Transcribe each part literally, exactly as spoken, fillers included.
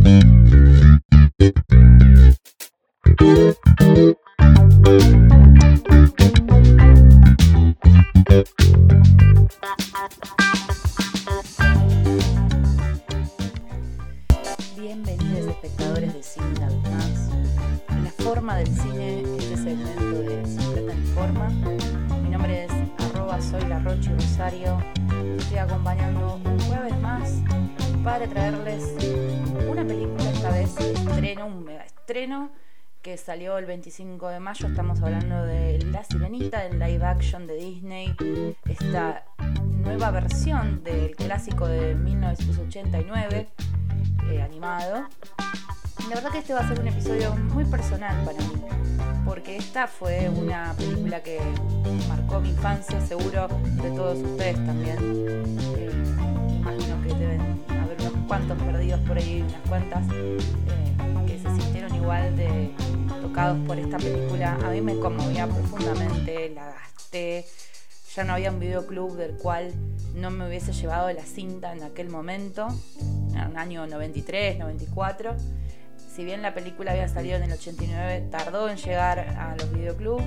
Bienvenidos espectadores de Cine una vez más. La forma del cine, este segmento de Secreta en Forma. Mi nombre es arroba soy la Rochi Rosario. Estoy acompañando un jueves más para traerles una película, esta vez estreno, un mega estreno que salió el veinticinco de mayo. Estamos hablando de La Sirenita, el live action de Disney, esta nueva versión del clásico de mil novecientos ochenta y nueve, eh, animado. La verdad que este va a ser un episodio muy personal para mí, porque esta fue una película que marcó mi infancia, seguro de todos ustedes también. Eh, imagino que deben haber unos cuantos perdidos por ahí, unas cuantas eh, que se sintieron igual de tocados por esta película. A mí me conmovía profundamente, la gasté. Ya no había un videoclub del cual no me hubiese llevado la cinta en aquel momento, en el año noventa y tres, noventa y cuatro. Si bien la película había salido en el ochenta y nueve, tardó en llegar a los videoclubs.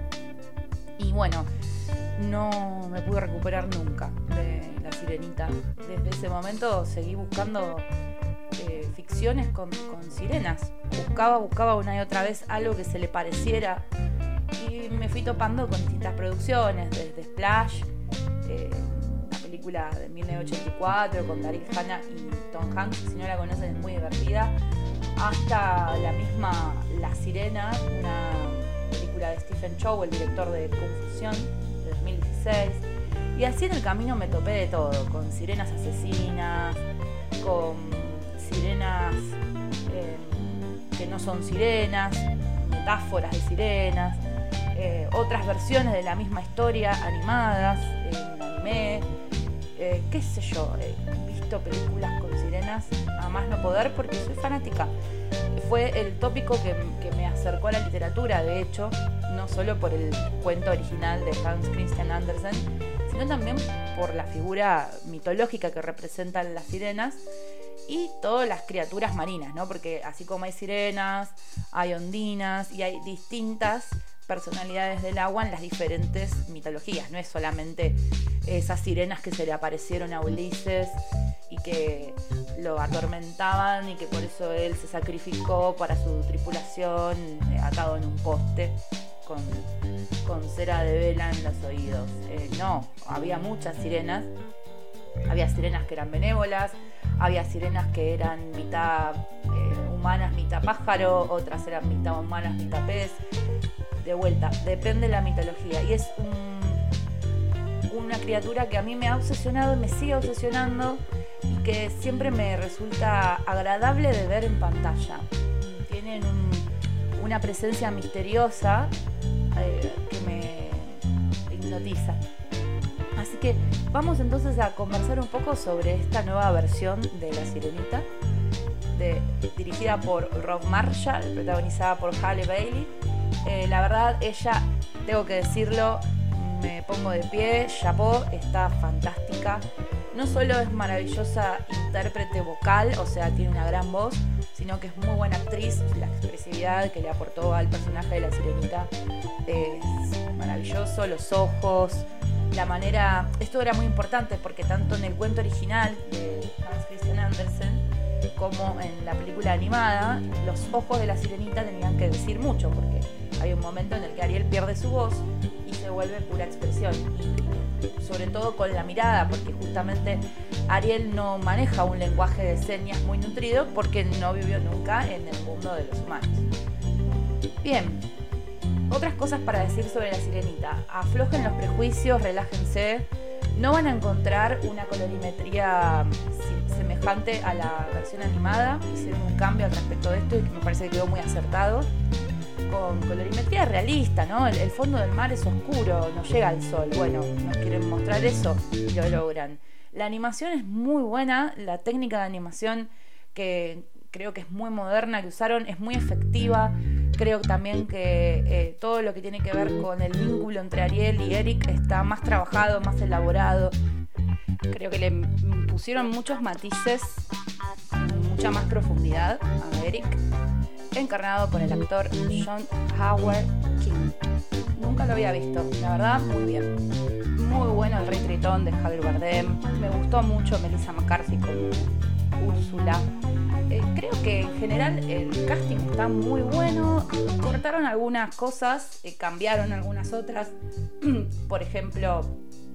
Y bueno, no me pude recuperar nunca de La Sirenita. Desde ese momento seguí buscando eh, ficciones con, con sirenas. Buscaba, buscaba una y otra vez algo que se le pareciera. Y me fui topando con distintas producciones, desde Splash, eh, una película de mil novecientos ochenta y cuatro con Daryl Hannah y Tom Hanks, si no la conocen es muy divertida, hasta la misma La Sirena, una película de Stephen Chow, el director de Confusión, de dos mil dieciséis. Y así en el camino me topé de todo, con sirenas asesinas, con sirenas eh, que no son sirenas, metáforas de sirenas, eh, otras versiones de la misma historia animadas en anime, eh, qué sé yo, he visto películas con sirenas a más no poder porque soy fanática. Fue el tópico que, que me acercó a la literatura, de hecho, no solo por el cuento original de Hans Christian Andersen, sino también por la figura mitológica que representan las sirenas y todas las criaturas marinas, ¿no? Porque así como hay sirenas, hay ondinas y hay distintas personalidades del agua en las diferentes mitologías. No es solamente esas sirenas que se le aparecieron a Ulises y que lo atormentaban y que por eso él se sacrificó para su tripulación, eh, atado en un poste con, con cera de vela en los oídos. Eh, no, había muchas sirenas. Había sirenas que eran benévolas, había sirenas que eran mitad eh, humanas, mitad pájaro, otras eran mitad humanas, mitad pez. De vuelta, depende de la mitología. Y es un, una criatura que a mí me ha obsesionado y me sigue obsesionando y que siempre me resulta agradable de ver en pantalla. Tienen un, una presencia misteriosa eh, que me hipnotiza. Así que vamos entonces a conversar un poco sobre esta nueva versión de La Sirenita, de, dirigida por Rob Marshall, protagonizada por Halle Bailey. Eh, la verdad, ella, tengo que decirlo, me pongo de pie, chapó, está fantástica. No solo es maravillosa intérprete vocal, o sea, tiene una gran voz, sino que es muy buena actriz. La expresividad que le aportó al personaje de La Sirenita es maravilloso, los ojos, la manera. Esto era muy importante porque tanto en el cuento original de Hans Christian Andersen como en la película animada, los ojos de la sirenita tenían que decir mucho, porque hay un momento en el que Ariel pierde su voz y se vuelve pura expresión, y sobre todo con la mirada, porque justamente Ariel no maneja un lenguaje de señas muy nutrido porque no vivió nunca en el mundo de los humanos. Bien, otras cosas para decir sobre la sirenita: aflojen los prejuicios, relájense. No van a encontrar una colorimetría semejante a la versión animada. Hicieron un cambio al respecto de esto y que me parece que quedó muy acertado. Con colorimetría realista, ¿no? El, el fondo del mar es oscuro, no llega al sol. Bueno, nos quieren mostrar eso y lo logran. La animación es muy buena, la técnica de animación que creo que es muy moderna que usaron es muy efectiva. Creo también que eh, todo lo que tiene que ver con el vínculo entre Ariel y Eric está más trabajado, más elaborado. Creo que le pusieron muchos matices, mucha más profundidad a Eric, encarnado por el actor John Howard King. Nunca lo había visto, la verdad, muy bien. Muy bueno el Rey Tritón de Javier Bardem. Me gustó mucho Melissa McCarthy como Úrsula. Eh, creo que en general el casting está muy bueno. Cortaron algunas cosas, eh, cambiaron algunas otras. Por ejemplo,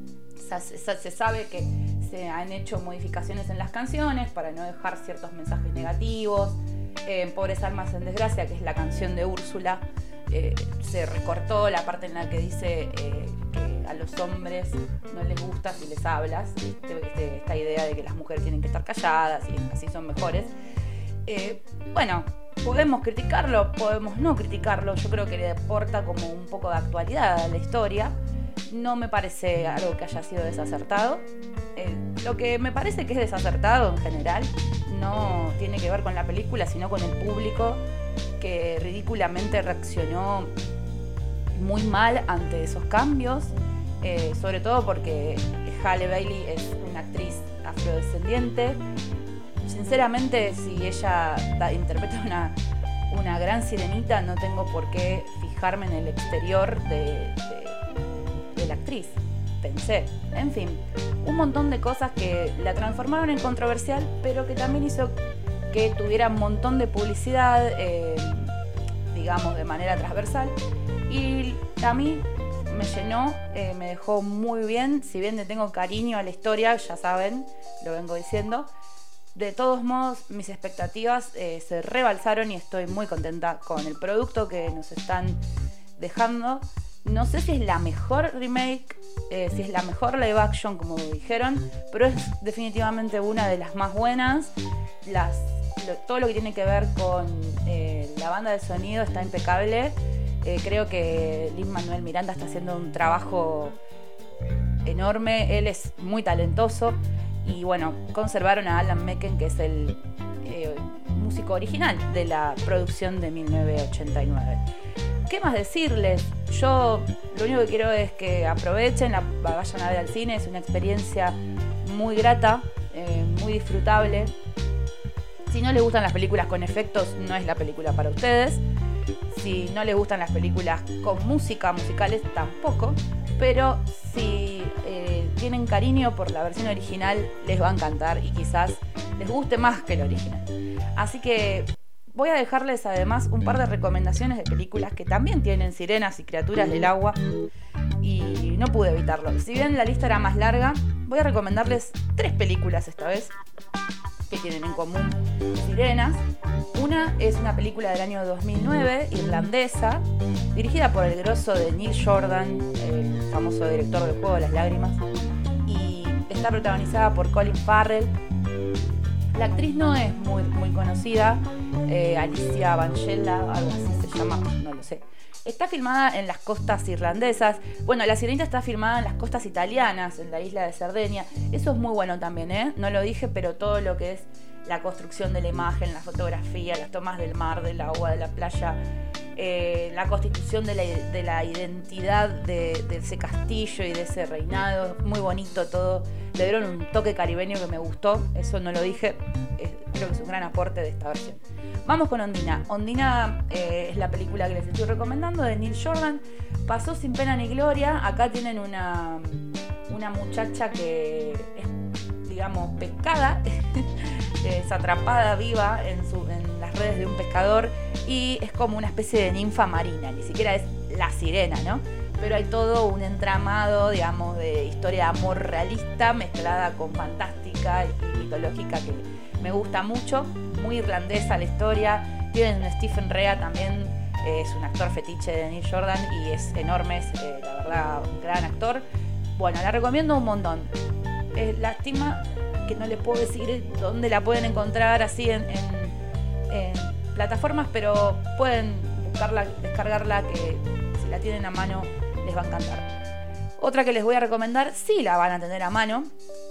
se, se sabe que se han hecho modificaciones en las canciones para no dejar ciertos mensajes negativos. Eh, Pobres Almas en Desgracia, que es la canción de Úrsula, eh, se recortó la parte en la que dice eh, que a los hombres no les gusta si les hablas, este, este, esta idea de que las mujeres tienen que estar calladas y así son mejores. Eh, bueno, podemos criticarlo, podemos no criticarlo. Yo creo que le aporta como un poco de actualidad a la historia. No me parece algo que haya sido desacertado. Eh, lo que me parece que es desacertado en general no tiene que ver con la película, sino con el público, que ridículamente reaccionó muy mal ante esos cambios, eh, sobre todo porque Halle Bailey es una actriz afrodescendiente. Sinceramente, si ella da, interpreta una, una gran sirenita, no tengo por qué fijarme en el exterior de, de, de la actriz, pensé. En fin, un montón de cosas que la transformaron en controversial, pero que también hizo que tuviera un montón de publicidad, eh, digamos, de manera transversal. Y a mí me llenó, eh, me dejó muy bien. Si bien le tengo cariño a la historia, ya saben, lo vengo diciendo, de todos modos mis expectativas eh, se rebalsaron y estoy muy contenta con el producto que nos están dejando. No sé si es la mejor remake, eh, si es la mejor live action, como dijeron, pero es definitivamente una de las más buenas. Las, lo, todo lo que tiene que ver con eh, la banda de sonido está impecable. Eh, creo que Lin-Manuel Miranda está haciendo un trabajo enorme. Él es muy talentoso. Y bueno, conservaron a Alan Menken, que es el eh, músico original de la producción de mil novecientos ochenta y nueve. ¿Qué más decirles? Yo lo único que quiero es que aprovechen, la, vayan a ver al cine. Es una experiencia muy grata, eh, muy disfrutable. Si no les gustan las películas con efectos, no es la película para ustedes. Si no les gustan las películas con música, musicales, tampoco. Pero si eh, tienen cariño por la versión original, les va a encantar y quizás les guste más que la original. Así que voy a dejarles además un par de recomendaciones de películas que también tienen sirenas y criaturas del agua, y no pude evitarlo. Si bien la lista era más larga, voy a recomendarles tres películas esta vez que tienen en común sirenas. Una es una película del año dos mil nueve, irlandesa, dirigida por el grosso de Neil Jordan, el famoso director del Juego de las Lágrimas, y está protagonizada por Colin Farrell. La actriz no es muy, muy conocida, eh, Alicia Vangela, algo así se llama, no lo sé. Está filmada en las costas irlandesas. Bueno, La Sirenita está filmada en las costas italianas, en la isla de Cerdeña. Eso es muy bueno también, ¿eh? No lo dije, pero todo lo que es la construcción de la imagen, la fotografía, las tomas del mar, del agua, de la playa, eh, la constitución de la, de la identidad de, de ese castillo y de ese reinado. Muy bonito todo. Le dieron un toque caribeño que me gustó. Eso no lo dije. Eh, creo que es un gran aporte de esta versión. Vamos con Ondina. Ondina eh, es la película que les estoy recomendando, de Neil Jordan. Pasó sin pena ni gloria. Acá tienen una, una muchacha que es, digamos, pescada. Es atrapada viva en, su, en las redes de un pescador y es como una especie de ninfa marina. Ni siquiera es la sirena, ¿no? Pero hay todo un entramado, digamos, de historia de amor realista mezclada con fantástica y mitológica que me gusta mucho. Muy irlandesa la historia. Tienen a Stephen Rea también, eh, es un actor fetiche de Neil Jordan y es enorme, es eh, la verdad un gran actor. Bueno, la recomiendo un montón. Eh, lástima que no les puedo decir dónde la pueden encontrar así en, en, en plataformas, pero pueden buscarla, descargarla, que si la tienen a mano les va a encantar. Otra que les voy a recomendar, sí la van a tener a mano,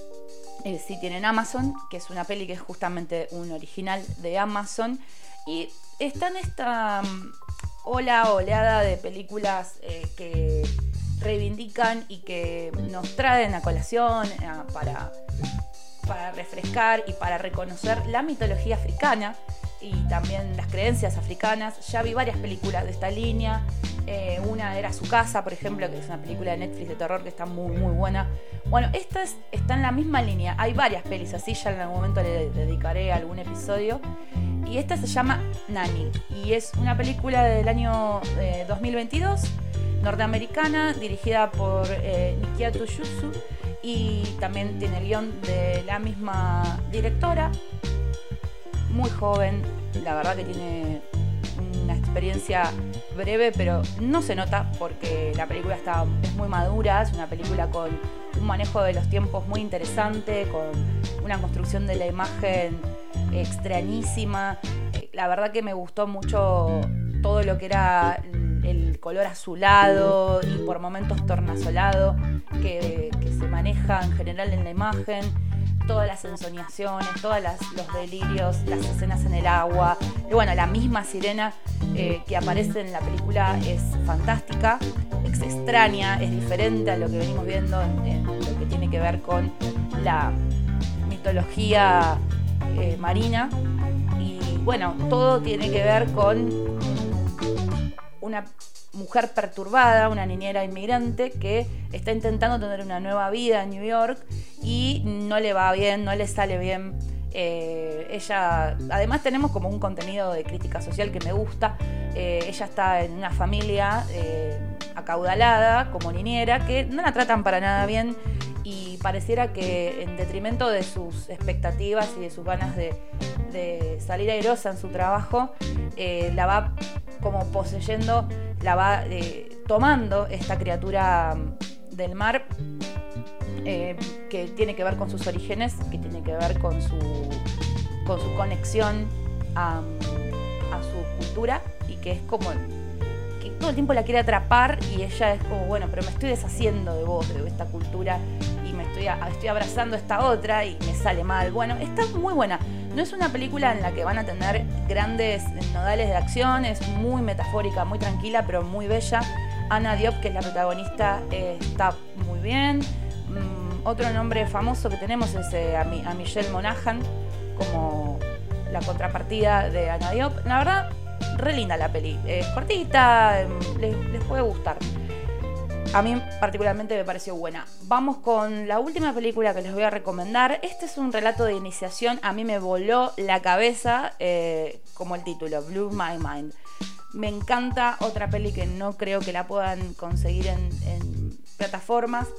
eh, si tienen Amazon, que es una peli que es justamente un original de Amazon, y está en esta um, ola, oleada de películas eh, que reivindican y que nos traen a colación eh, para para refrescar y para reconocer la mitología africana y también las creencias africanas. Ya vi varias películas de esta línea. Eh, una era Su Casa, por ejemplo, que es una película de Netflix de terror que está muy, muy buena. Bueno, esta es, está en la misma línea. Hay varias pelis así, ya en algún momento le dedicaré algún episodio. Y esta se llama Nani. Y es una película del año eh, dos mil veintidós, norteamericana, dirigida por eh, Nikiatu Yusu. Y también tiene el guión de la misma directora. Muy joven, la verdad que tiene una experiencia breve, pero no se nota porque la película está, es muy madura, es una película con un manejo de los tiempos muy interesante, con una construcción de la imagen extrañísima. La verdad que me gustó mucho todo lo que era el color azulado y por momentos tornasolado que, que se maneja en general en la imagen. Todas las ensoñaciones, todos los delirios, las escenas en el agua. Y bueno, la misma sirena eh, que aparece en la película es fantástica, es extraña, es diferente a lo que venimos viendo en, en lo que tiene que ver con la mitología eh, marina. Y bueno, todo tiene que ver con una mujer perturbada, una niñera inmigrante que está intentando tener una nueva vida en New York y no le va bien, no le sale bien. Eh, ella, además tenemos como un contenido de crítica social que me gusta. Eh, ella está en una familia eh, acaudalada como niñera que no la tratan para nada bien y pareciera que en detrimento de sus expectativas y de sus ganas de, de salir airosa en su trabajo, eh, la va como poseyendo, la va eh, tomando esta criatura del mar eh, que tiene que ver con sus orígenes, que tiene que ver con su, con su conexión a, a su cultura y que es como que todo el tiempo la quiere atrapar y ella es como, bueno, pero me estoy deshaciendo de vos, de esta cultura y me estoy, estoy abrazando esta otra y me sale mal. Bueno, está muy buena. No es una película en la que van a tener grandes nodales de acción, es muy metafórica, muy tranquila, pero muy bella. Anna Diop, que es la protagonista, eh, está muy bien. Mm, otro nombre famoso que tenemos es eh, a, Mi, a Michelle Monaghan, como la contrapartida de Anna Diop. La verdad, re linda la peli. Es cortita, les, les puede gustar. A mí particularmente me pareció buena. Vamos con la última película que les voy a recomendar. Este es un relato de iniciación. A mí me voló la cabeza, eh, como el título, Blew My Mind. Me encanta, otra peli que no creo que la puedan conseguir en, en plataformas.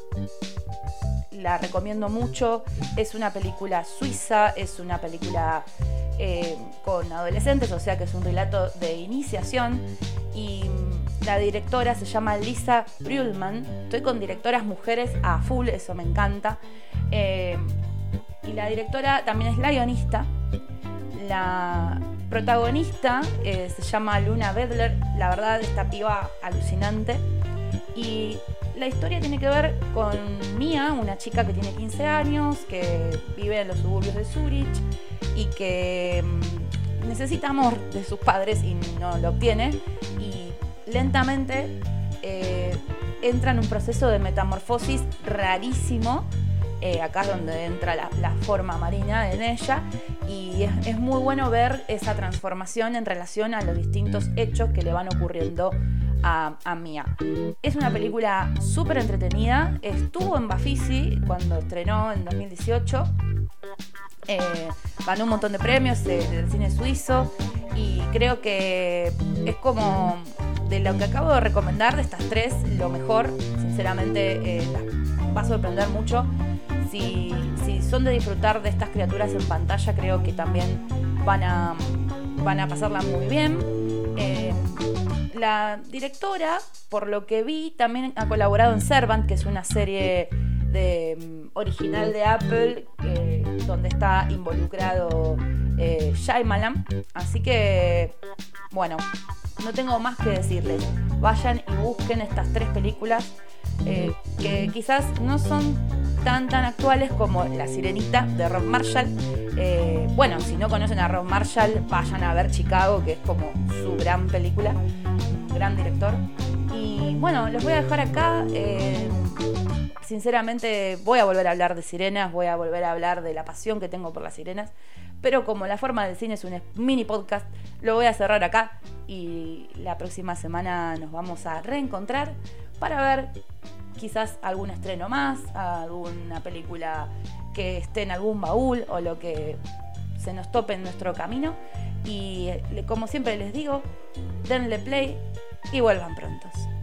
La recomiendo mucho. Es una película suiza, es una película eh, con adolescentes, o sea que es un relato de iniciación. Y la directora se llama Lisa Brühlmann. Estoy con directoras mujeres a full, eso me encanta. Eh, y la directora también es la guionista. La protagonista eh, se llama Luna Bedler. La verdad, esta piba alucinante. Y la historia tiene que ver con Mia, una chica que tiene quince años, que vive en los suburbios de Zurich y que mmm, necesita amor de sus padres y no lo obtiene. Y lentamente eh, entra en un proceso de metamorfosis rarísimo. Eh, acá es donde entra la, la forma marina en ella y es, es muy bueno ver esa transformación en relación a los distintos hechos que le van ocurriendo a, a Mia. Es una película súper entretenida. Estuvo en Bafisi cuando estrenó en dos mil dieciocho. Eh, ganó un montón de premios de, del cine suizo y creo que es como de lo que acabo de recomendar de estas tres, lo mejor. Sinceramente, eh, las va a sorprender mucho. Si, si son de disfrutar de estas criaturas en pantalla, creo que también van a, van a pasarla muy bien. Eh, la directora, por lo que vi, también ha colaborado en Servant, que es una serie de, original de Apple, eh, donde está involucrado eh, Shyamalan. Así que, bueno, no tengo más que decirles. Vayan y busquen estas tres películas eh, que quizás no son tan tan actuales como La Sirenita de Rob Marshall. Eh, bueno, si no conocen a Rob Marshall, vayan a ver Chicago, que es como su gran película, un gran director. Y bueno, los voy a dejar acá. Eh, sinceramente voy a volver a hablar de sirenas, voy a volver a hablar de la pasión que tengo por las sirenas, pero como La Forma del Cine es un mini podcast, lo voy a cerrar acá y la próxima semana nos vamos a reencontrar para ver quizás algún estreno más, alguna película que esté en algún baúl o lo que se nos tope en nuestro camino. Y como siempre les digo, denle play y vuelvan prontos.